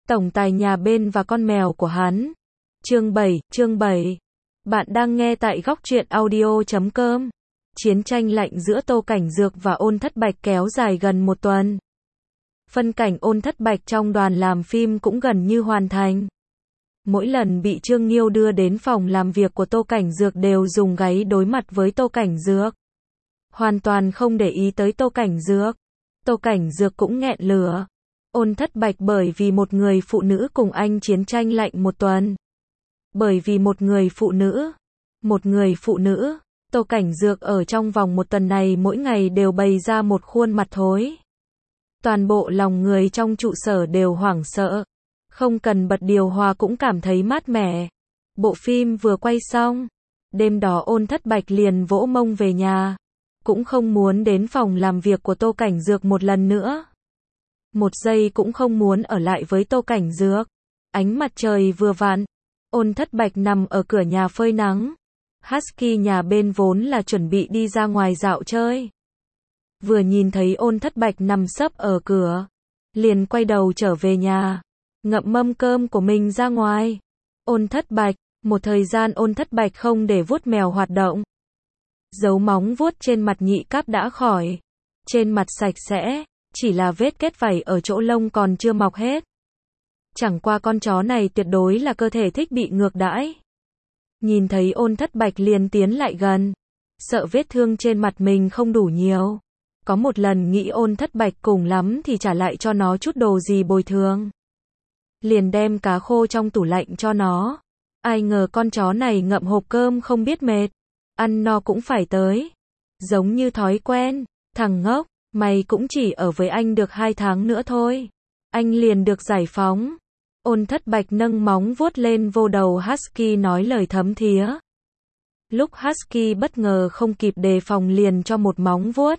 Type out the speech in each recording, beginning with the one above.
tổng tài nhà bên và con mèo của hắn. Chương 7. Bạn đang nghe tại góc truyện audio.com. Chiến tranh lạnh giữa Tô Cảnh Dược và Ôn Thất Bạch kéo dài gần một tuần. Phân cảnh Ôn Thất Bạch trong đoàn làm phim cũng gần như hoàn thành. Mỗi lần bị Trương Nghiêu đưa đến phòng làm việc của Tô Cảnh Dược đều dùng gáy đối mặt với Tô Cảnh Dược. Hoàn toàn không để ý tới Tô Cảnh Dược. Tô Cảnh Dược cũng nghẹn lửa. Ôn Thất Bạch bởi vì một người phụ nữ cùng anh chiến tranh lạnh một tuần. Bởi vì một người phụ nữ, Tô Cảnh Dược ở trong vòng một tuần này mỗi ngày đều bày ra một khuôn mặt thối. Toàn bộ lòng người trong trụ sở đều hoảng sợ. Không cần bật điều hòa cũng cảm thấy mát mẻ. Bộ phim vừa quay xong. Đêm đó Ôn Thất Bạch liền vỗ mông về nhà. Cũng không muốn đến phòng làm việc của Tô Cảnh Dược một lần nữa. Một giây cũng không muốn ở lại với Tô Cảnh Dược. Ánh mặt trời vừa vặn. Ôn Thất Bạch nằm ở cửa nhà phơi nắng. Husky nhà bên vốn là chuẩn bị đi ra ngoài dạo chơi. Vừa nhìn thấy Ôn Thất Bạch nằm sấp ở cửa. Liền quay đầu trở về nhà. Ngậm mâm cơm của mình ra ngoài. Ôn Thất Bạch. Một thời gian Ôn Thất Bạch không để vuốt mèo hoạt động. Dấu móng vuốt trên mặt nhị cáp đã khỏi. Trên mặt sạch sẽ. Chỉ là vết kết vảy ở chỗ lông còn chưa mọc hết. Chẳng qua con chó này tuyệt đối là cơ thể thích bị ngược đãi. Nhìn thấy Ôn Thất Bạch liền tiến lại gần. Sợ vết thương trên mặt mình không đủ nhiều. Có một lần nghĩ Ôn Thất Bạch cùng lắm thì trả lại cho nó chút đồ gì bồi thường. Liền đem cá khô trong tủ lạnh cho nó. Ai ngờ con chó này ngậm hộp cơm không biết mệt. Ăn no cũng phải tới. Giống như thói quen. Thằng ngốc, mày cũng chỉ ở với anh được 2 tháng nữa thôi. Anh liền được giải phóng. Ôn Thất Bạch nâng móng vuốt lên vô đầu Husky nói lời thấm thía. Lúc Husky bất ngờ không kịp đề phòng liền cho một móng vuốt.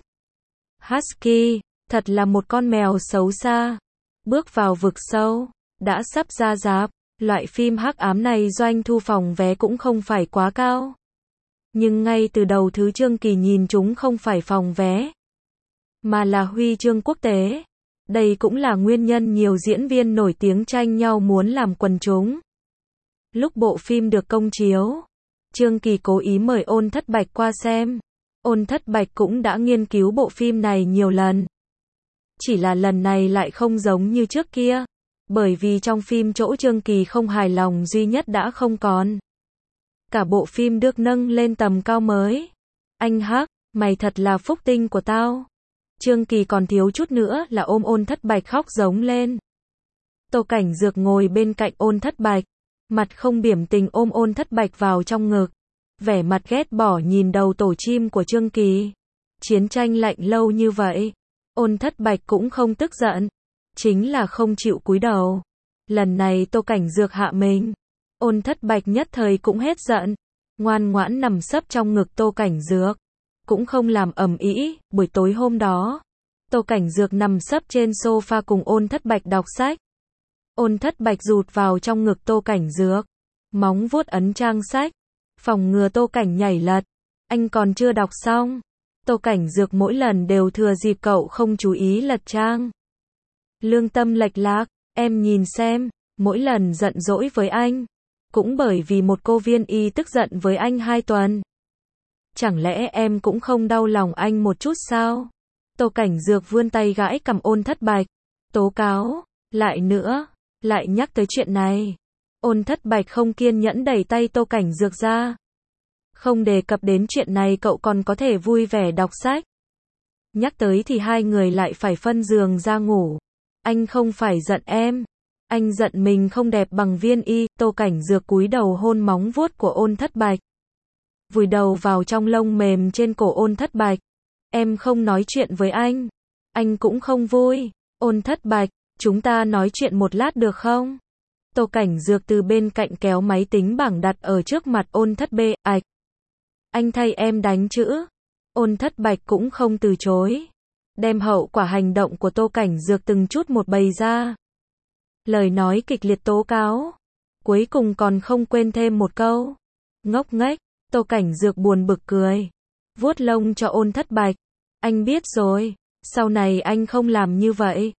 Husky, thật là một con mèo xấu xa. Bước vào vực sâu, đã sắp ra rạp. Loại phim hắc ám này doanh thu phòng vé cũng không phải quá cao. Nhưng ngay từ đầu thứ Trương Kỳ nhìn chúng không phải phòng vé, mà là huy chương quốc tế. Đây cũng là nguyên nhân nhiều diễn viên nổi tiếng tranh nhau muốn làm quần chúng. Lúc bộ phim được công chiếu, Trương Kỳ cố ý mời Ôn Thất Bạch qua xem. Ôn Thất Bạch cũng đã nghiên cứu bộ phim này nhiều lần. Chỉ là lần này lại không giống như trước kia. Bởi vì trong phim chỗ Trương Kỳ không hài lòng duy nhất đã không còn. Cả bộ phim được nâng lên tầm cao mới. Anh Hắc, mày thật là phúc tinh của tao. Trương Kỳ còn thiếu chút nữa là ôm Ôn Thất Bạch khóc giống lên. Tô Cảnh Dược ngồi bên cạnh Ôn Thất Bạch. Mặt không biểu tình ôm Ôn Thất Bạch vào trong ngực. Vẻ mặt ghét bỏ nhìn đầu tổ chim của Trương Kỳ. Chiến tranh lạnh lâu như vậy. Ôn Thất Bạch cũng không tức giận. Chính là không chịu cúi đầu. Lần này Tô Cảnh Dược hạ mình. Ôn Thất Bạch nhất thời cũng hết giận. Ngoan ngoãn nằm sấp trong ngực Tô Cảnh Dược. Cũng không làm ầm ĩ. Buổi tối hôm đó, Tô Cảnh Dược nằm sấp trên sofa cùng Ôn Thất Bạch đọc sách. Ôn Thất Bạch rụt vào trong ngực Tô Cảnh Dược. Móng vuốt ấn trang sách. Phòng ngừa Tô Cảnh nhảy lật. Anh còn chưa đọc xong. Tô Cảnh Dược mỗi lần đều thừa dịp cậu không chú ý lật trang. Lương tâm lệch lạc, em nhìn xem, mỗi lần giận dỗi với anh. Cũng bởi vì một cô viên y tức giận với anh 2 tuần. Chẳng lẽ em cũng không đau lòng anh một chút sao? Tô Cảnh Dược vươn tay gãi cằm Ôn Thất Bạch. Tố cáo, lại nữa, lại nhắc tới chuyện này. Ôn Thất Bạch không kiên nhẫn đẩy tay Tô Cảnh Dược ra. Không đề cập đến chuyện này cậu còn có thể vui vẻ đọc sách. Nhắc tới thì hai người lại phải phân giường ra ngủ. Anh không phải giận em. Anh giận mình không đẹp bằng viên y. Tô Cảnh Dược cúi đầu hôn móng vuốt của Ôn Thất Bạch. Vùi đầu vào trong lông mềm trên cổ Ôn Thất Bạch. Em không nói chuyện với anh. Anh cũng không vui. Ôn Thất Bạch, chúng ta nói chuyện một lát được không? Tô Cảnh Dược từ bên cạnh kéo máy tính bảng đặt ở trước mặt Ôn Thất Bạch. Anh thay em đánh chữ. Ôn Thất Bạch cũng không từ chối. Đem hậu quả hành động của Tô Cảnh Dược từng chút một bày ra. Lời nói kịch liệt tố cáo. Cuối cùng còn không quên thêm một câu. Ngốc nghếch. Tô Cảnh Dược buồn bực cười. Vuốt lông cho Ôn Thất Bạch. Anh biết rồi. Sau này anh không làm như vậy.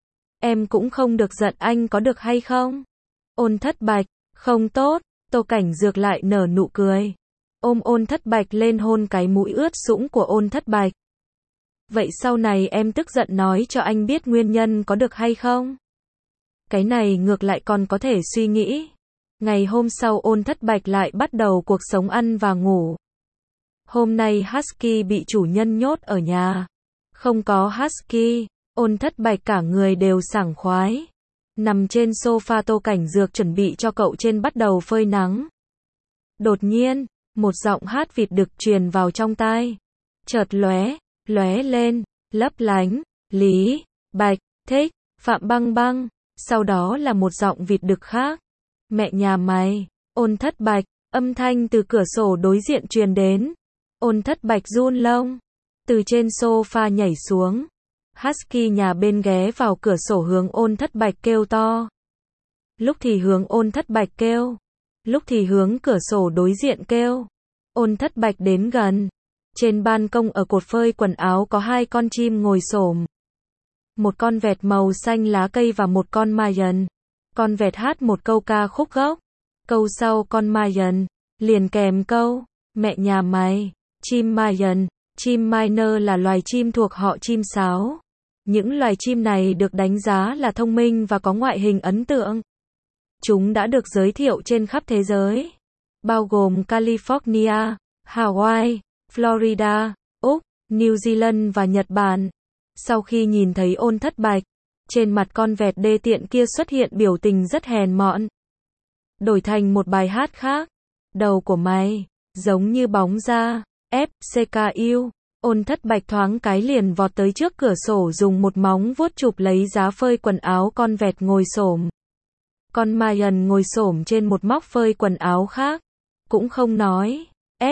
Em cũng không được giận anh có được hay không? Ôn Thất Bạch, không tốt. Tô Cảnh Dược lại nở nụ cười. Ôm Ôn Thất Bạch lên hôn cái mũi ướt sũng của Ôn Thất Bạch. Vậy sau này em tức giận nói cho anh biết nguyên nhân có được hay không? Cái này ngược lại còn có thể suy nghĩ. Ngày hôm sau Ôn Thất Bạch lại bắt đầu cuộc sống ăn và ngủ. Hôm nay Husky bị chủ nhân nhốt ở nhà. Không có Husky, Ôn Thất Bạch cả người đều sảng khoái. Nằm trên sofa Tô Cảnh Dược chuẩn bị cho cậu trên bắt đầu phơi nắng. Đột nhiên, một giọng hát vịt đực truyền vào trong tai. Chợt lóe lên, lấp lánh, Lý, Bạch, thích, Phạm Băng Băng. Sau đó là một giọng vịt đực khác. Mẹ nhà mày, Ôn Thất Bạch, âm thanh từ cửa sổ đối diện truyền đến. Ôn Thất Bạch run lông, từ trên sofa nhảy xuống. Husky nhà bên ghé vào cửa sổ hướng Ôn Thất Bạch kêu to. Lúc thì hướng Ôn Thất Bạch kêu, lúc thì hướng cửa sổ đối diện kêu. Ôn Thất Bạch đến gần. Trên ban công ở cột phơi quần áo có 2 con chim ngồi xổm. Một con vẹt màu xanh lá cây và một con Mayan. Con vẹt hát một câu ca khúc gốc. Câu sau con Mayan liền kèm câu, mẹ nhà mày. Chim Mayan, chim Miner là loài chim thuộc họ chim sáo. Những loài chim này được đánh giá là thông minh và có ngoại hình ấn tượng. Chúng đã được giới thiệu trên khắp thế giới, bao gồm California, Hawaii, Florida, Úc, New Zealand và Nhật Bản. Sau khi nhìn thấy Ôn Thất Bạch, trên mặt con vẹt đê tiện kia xuất hiện biểu tình rất hèn mọn. Đổi thành một bài hát khác. Đầu của mày, giống như bóng da, FCKU. Ôn Thất Bạch thoáng cái liền vọt tới trước cửa sổ dùng một móng vuốt chụp lấy giá phơi quần áo con vẹt ngồi xổm. Con Mayan ngồi xổm trên một móc phơi quần áo khác. Cũng không nói,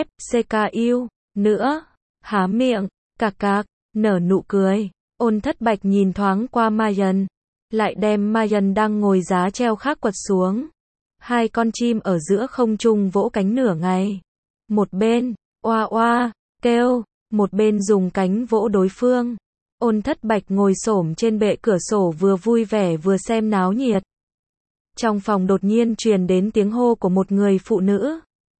FCKU, nữa. Há miệng, cạc cạc, nở nụ cười. Ôn Thất Bạch nhìn thoáng qua Mayan. Lại đem Mayan đang ngồi giá treo khác quật xuống. 2 con chim ở giữa không trung vỗ cánh nửa ngày. Một bên, oa oa, kêu. Một bên dùng cánh vỗ đối phương. Ôn Thất Bạch ngồi xổm trên bệ cửa sổ vừa vui vẻ vừa xem náo nhiệt. Trong phòng đột nhiên truyền đến tiếng hô của một người phụ nữ.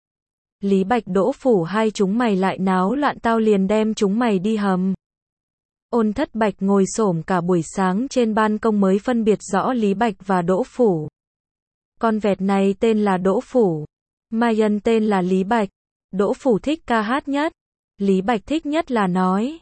Lý Bạch, Đỗ Phủ, hai chúng mày lại náo loạn tao liền đem chúng mày đi hầm. Ôn Thất Bạch ngồi xổm cả buổi sáng trên ban công mới phân biệt rõ Lý Bạch và Đỗ Phủ. Con vẹt này tên là Đỗ Phủ. Mayan tên là Lý Bạch. Đỗ Phủ thích ca hát nhất. Lý Bạch thích nhất là nói.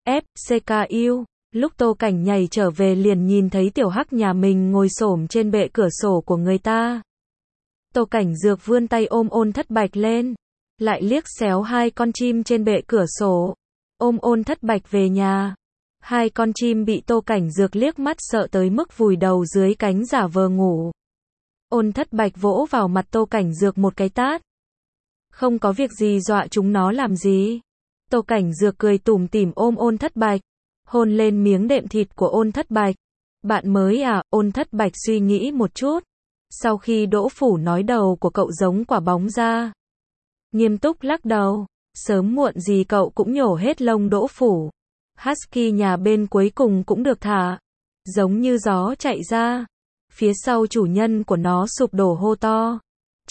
FCKU. Lúc Tô Cảnh nhảy trở về liền nhìn thấy tiểu hắc nhà mình ngồi xổm trên bệ cửa sổ của người ta. Tô Cảnh Dược vươn tay ôm Ôn Thất Bạch lên. Lại liếc xéo 2 con chim trên bệ cửa sổ. Ôm Ôn Thất Bạch về nhà. 2 con chim bị Tô Cảnh Dược liếc mắt sợ tới mức vùi đầu dưới cánh giả vờ ngủ. Ôn Thất Bạch vỗ vào mặt Tô Cảnh Dược một cái tát. Không có việc gì, dọa chúng nó làm gì. Tô Cảnh Dược cười tủm tỉm ôm Ôn Thất Bạch, hôn lên miếng đệm thịt của Ôn Thất Bạch. Bạn mới à? Ôn Thất Bạch suy nghĩ một chút. Sau khi Đỗ Phủ nói đầu của cậu giống quả bóng ra, nghiêm túc lắc đầu. Sớm muộn gì cậu cũng nhổ hết lông Đỗ Phủ. Husky nhà bên cuối cùng cũng được thả. Giống như gió chạy ra. Phía sau chủ nhân của nó sụp đổ hô to.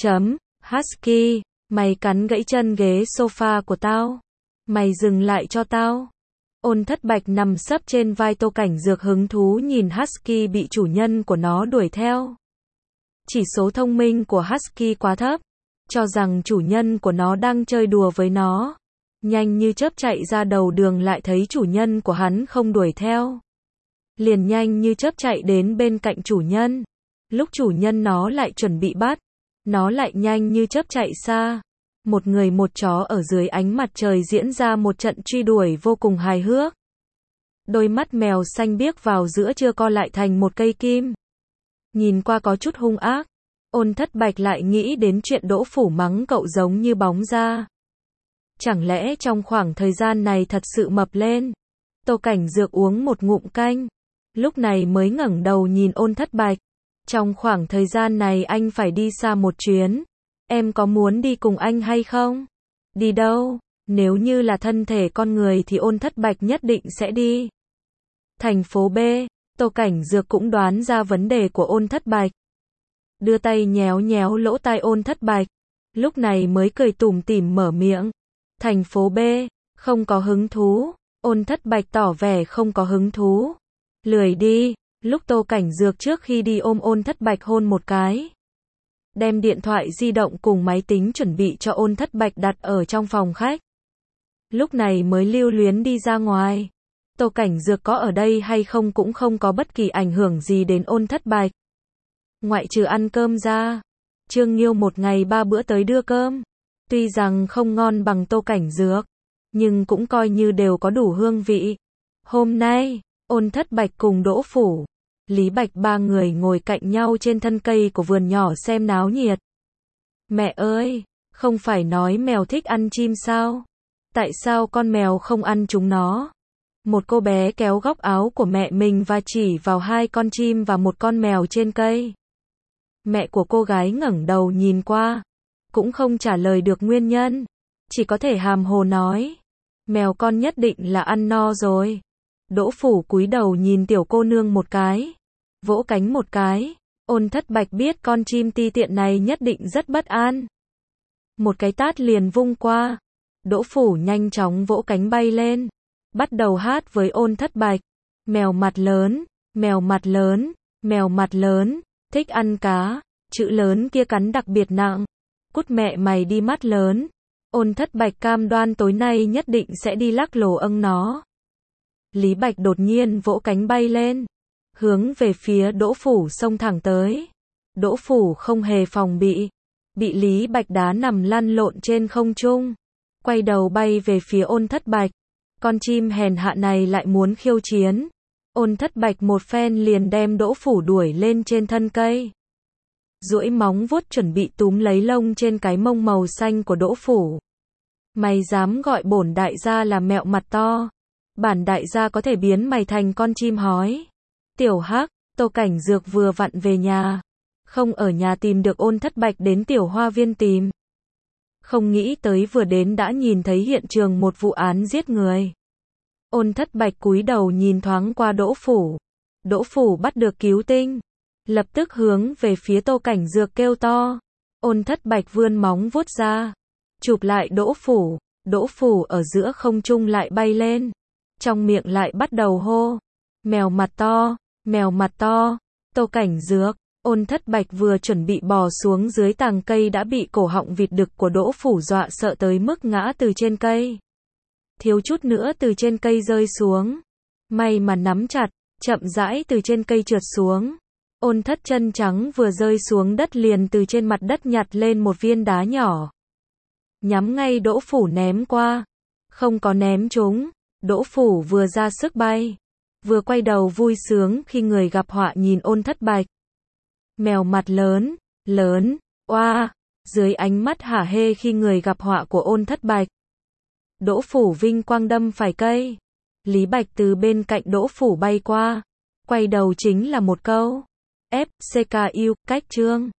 Husky, mày cắn gãy chân ghế sofa của tao. Mày dừng lại cho tao. Ôn Thất Bạch nằm sấp trên vai Tô Cảnh Dược hứng thú nhìn Husky bị chủ nhân của nó đuổi theo. Chỉ số thông minh của Husky quá thấp. Cho rằng chủ nhân của nó đang chơi đùa với nó. Nhanh như chớp chạy ra đầu đường lại thấy chủ nhân của hắn không đuổi theo. Liền nhanh như chớp chạy đến bên cạnh chủ nhân. Lúc chủ nhân nó lại chuẩn bị bắt, nó lại nhanh như chớp chạy xa. Một người một chó ở dưới ánh mặt trời diễn ra một trận truy đuổi vô cùng hài hước. Đôi mắt mèo xanh biếc vào giữa trưa co lại thành một cây kim. Nhìn qua có chút hung ác. Ôn Thất Bạch lại nghĩ đến chuyện Đỗ Phủ mắng cậu giống như bóng da. Chẳng lẽ trong khoảng thời gian này thật sự mập lên? Tô Cảnh Dược uống một ngụm canh. Lúc này mới ngẩng đầu nhìn Ôn Thất Bạch. Trong khoảng thời gian này anh phải đi xa một chuyến. Em có muốn đi cùng anh hay không? Đi đâu? Nếu như là thân thể con người thì Ôn Thất Bạch nhất định sẽ đi. Thành phố B. Tô Cảnh Dược cũng đoán ra vấn đề của Ôn Thất Bạch. Đưa tay nhéo nhéo lỗ tai Ôn Thất Bạch. Lúc này mới cười tủm tỉm mở miệng. Thành phố B, không có hứng thú. Ôn Thất Bạch tỏ vẻ không có hứng thú. Lười đi. Lúc Tô Cảnh Dược trước khi đi ôm Ôn Thất Bạch hôn một cái. Đem điện thoại di động cùng máy tính chuẩn bị cho Ôn Thất Bạch đặt ở trong phòng khách. Lúc này mới lưu luyến đi ra ngoài. Tô Cảnh Dược có ở đây hay không cũng không có bất kỳ ảnh hưởng gì đến Ôn Thất Bạch. Ngoại trừ ăn cơm ra, Trương Nghiêu một ngày 3 bữa tới đưa cơm. Tuy rằng không ngon bằng Tô Cảnh Dược, nhưng cũng coi như đều có đủ hương vị. Hôm nay, Ôn Thất Bạch cùng Đỗ Phủ, Lý Bạch ba người ngồi cạnh nhau trên thân cây của vườn nhỏ xem náo nhiệt. Mẹ ơi, không phải nói mèo thích ăn chim sao? Tại sao con mèo không ăn chúng nó? Một cô bé kéo góc áo của mẹ mình và chỉ vào 2 con chim và 1 con mèo trên cây. Mẹ của cô gái ngẩng đầu nhìn qua, cũng không trả lời được nguyên nhân, chỉ có thể hàm hồ nói, mèo con nhất định là ăn no rồi. Đỗ Phủ cúi đầu nhìn tiểu cô nương một cái, vỗ cánh một cái. Ôn Thất Bạch biết con chim ti tiện này nhất định rất bất an. Một cái tát liền vung qua. Đỗ Phủ nhanh chóng vỗ cánh bay lên, bắt đầu hát với Ôn Thất Bạch. Mèo mặt lớn, mèo mặt lớn, mèo mặt lớn, thích ăn cá, chữ lớn kia cắn đặc biệt nặng. Cút mẹ mày đi mắt lớn. Ôn Thất Bạch cam đoan tối nay nhất định sẽ đi lắc lồ âng nó. Lý Bạch đột nhiên vỗ cánh bay lên, hướng về phía Đỗ Phủ xông thẳng tới. Đỗ Phủ không hề phòng bị Lý Bạch đá nằm lăn lộn trên không trung, quay đầu bay về phía Ôn Thất Bạch. Con chim hèn hạ này lại muốn khiêu chiến. Ôn Thất Bạch một phen liền đem Đỗ Phủ đuổi lên trên thân cây, duỗi móng vuốt chuẩn bị túm lấy lông trên cái mông màu xanh của Đỗ Phủ. Mày dám gọi bổn đại gia là mẹo mặt to, bản đại gia có thể biến mày thành con chim hói. Tiểu Hắc, Tô Cảnh Dược vừa vặn về nhà, không ở nhà tìm được Ôn Thất Bạch đến tiểu hoa viên tìm. Không nghĩ tới vừa đến đã nhìn thấy hiện trường một vụ án giết người. Ôn Thất Bạch cúi đầu nhìn thoáng qua Đỗ Phủ. Đỗ Phủ bắt được cứu tinh, lập tức hướng về phía Tô Cảnh Dược kêu to. Ôn Thất Bạch vươn móng vuốt ra, chụp lại Đỗ Phủ. Đỗ Phủ ở giữa không trung lại bay lên, trong miệng lại bắt đầu hô, mèo mặt to, mèo mặt to. Tô Cảnh Dược, Ôn Thất Bạch vừa chuẩn bị bò xuống dưới tàng cây đã bị cổ họng vịt đực của Đỗ Phủ dọa sợ tới mức ngã từ trên cây. Thiếu chút nữa từ trên cây rơi xuống. May mà nắm chặt, chậm rãi từ trên cây trượt xuống. Ôn Thất chân trắng vừa rơi xuống đất liền từ trên mặt đất nhặt lên một viên đá nhỏ, nhắm ngay Đỗ Phủ ném qua. Không có ném trúng. Đỗ Phủ vừa ra sức bay, vừa quay đầu vui sướng khi người gặp họa nhìn Ôn Thất Bạch. Mèo mặt lớn, lớn, oa, dưới ánh mắt hả hê khi người gặp họa của Ôn Thất Bạch. Đỗ Phủ vinh quang đâm phải cây. Lý Bạch từ bên cạnh Đỗ Phủ bay qua, quay đầu chính là một câu. FCKU, cách chương.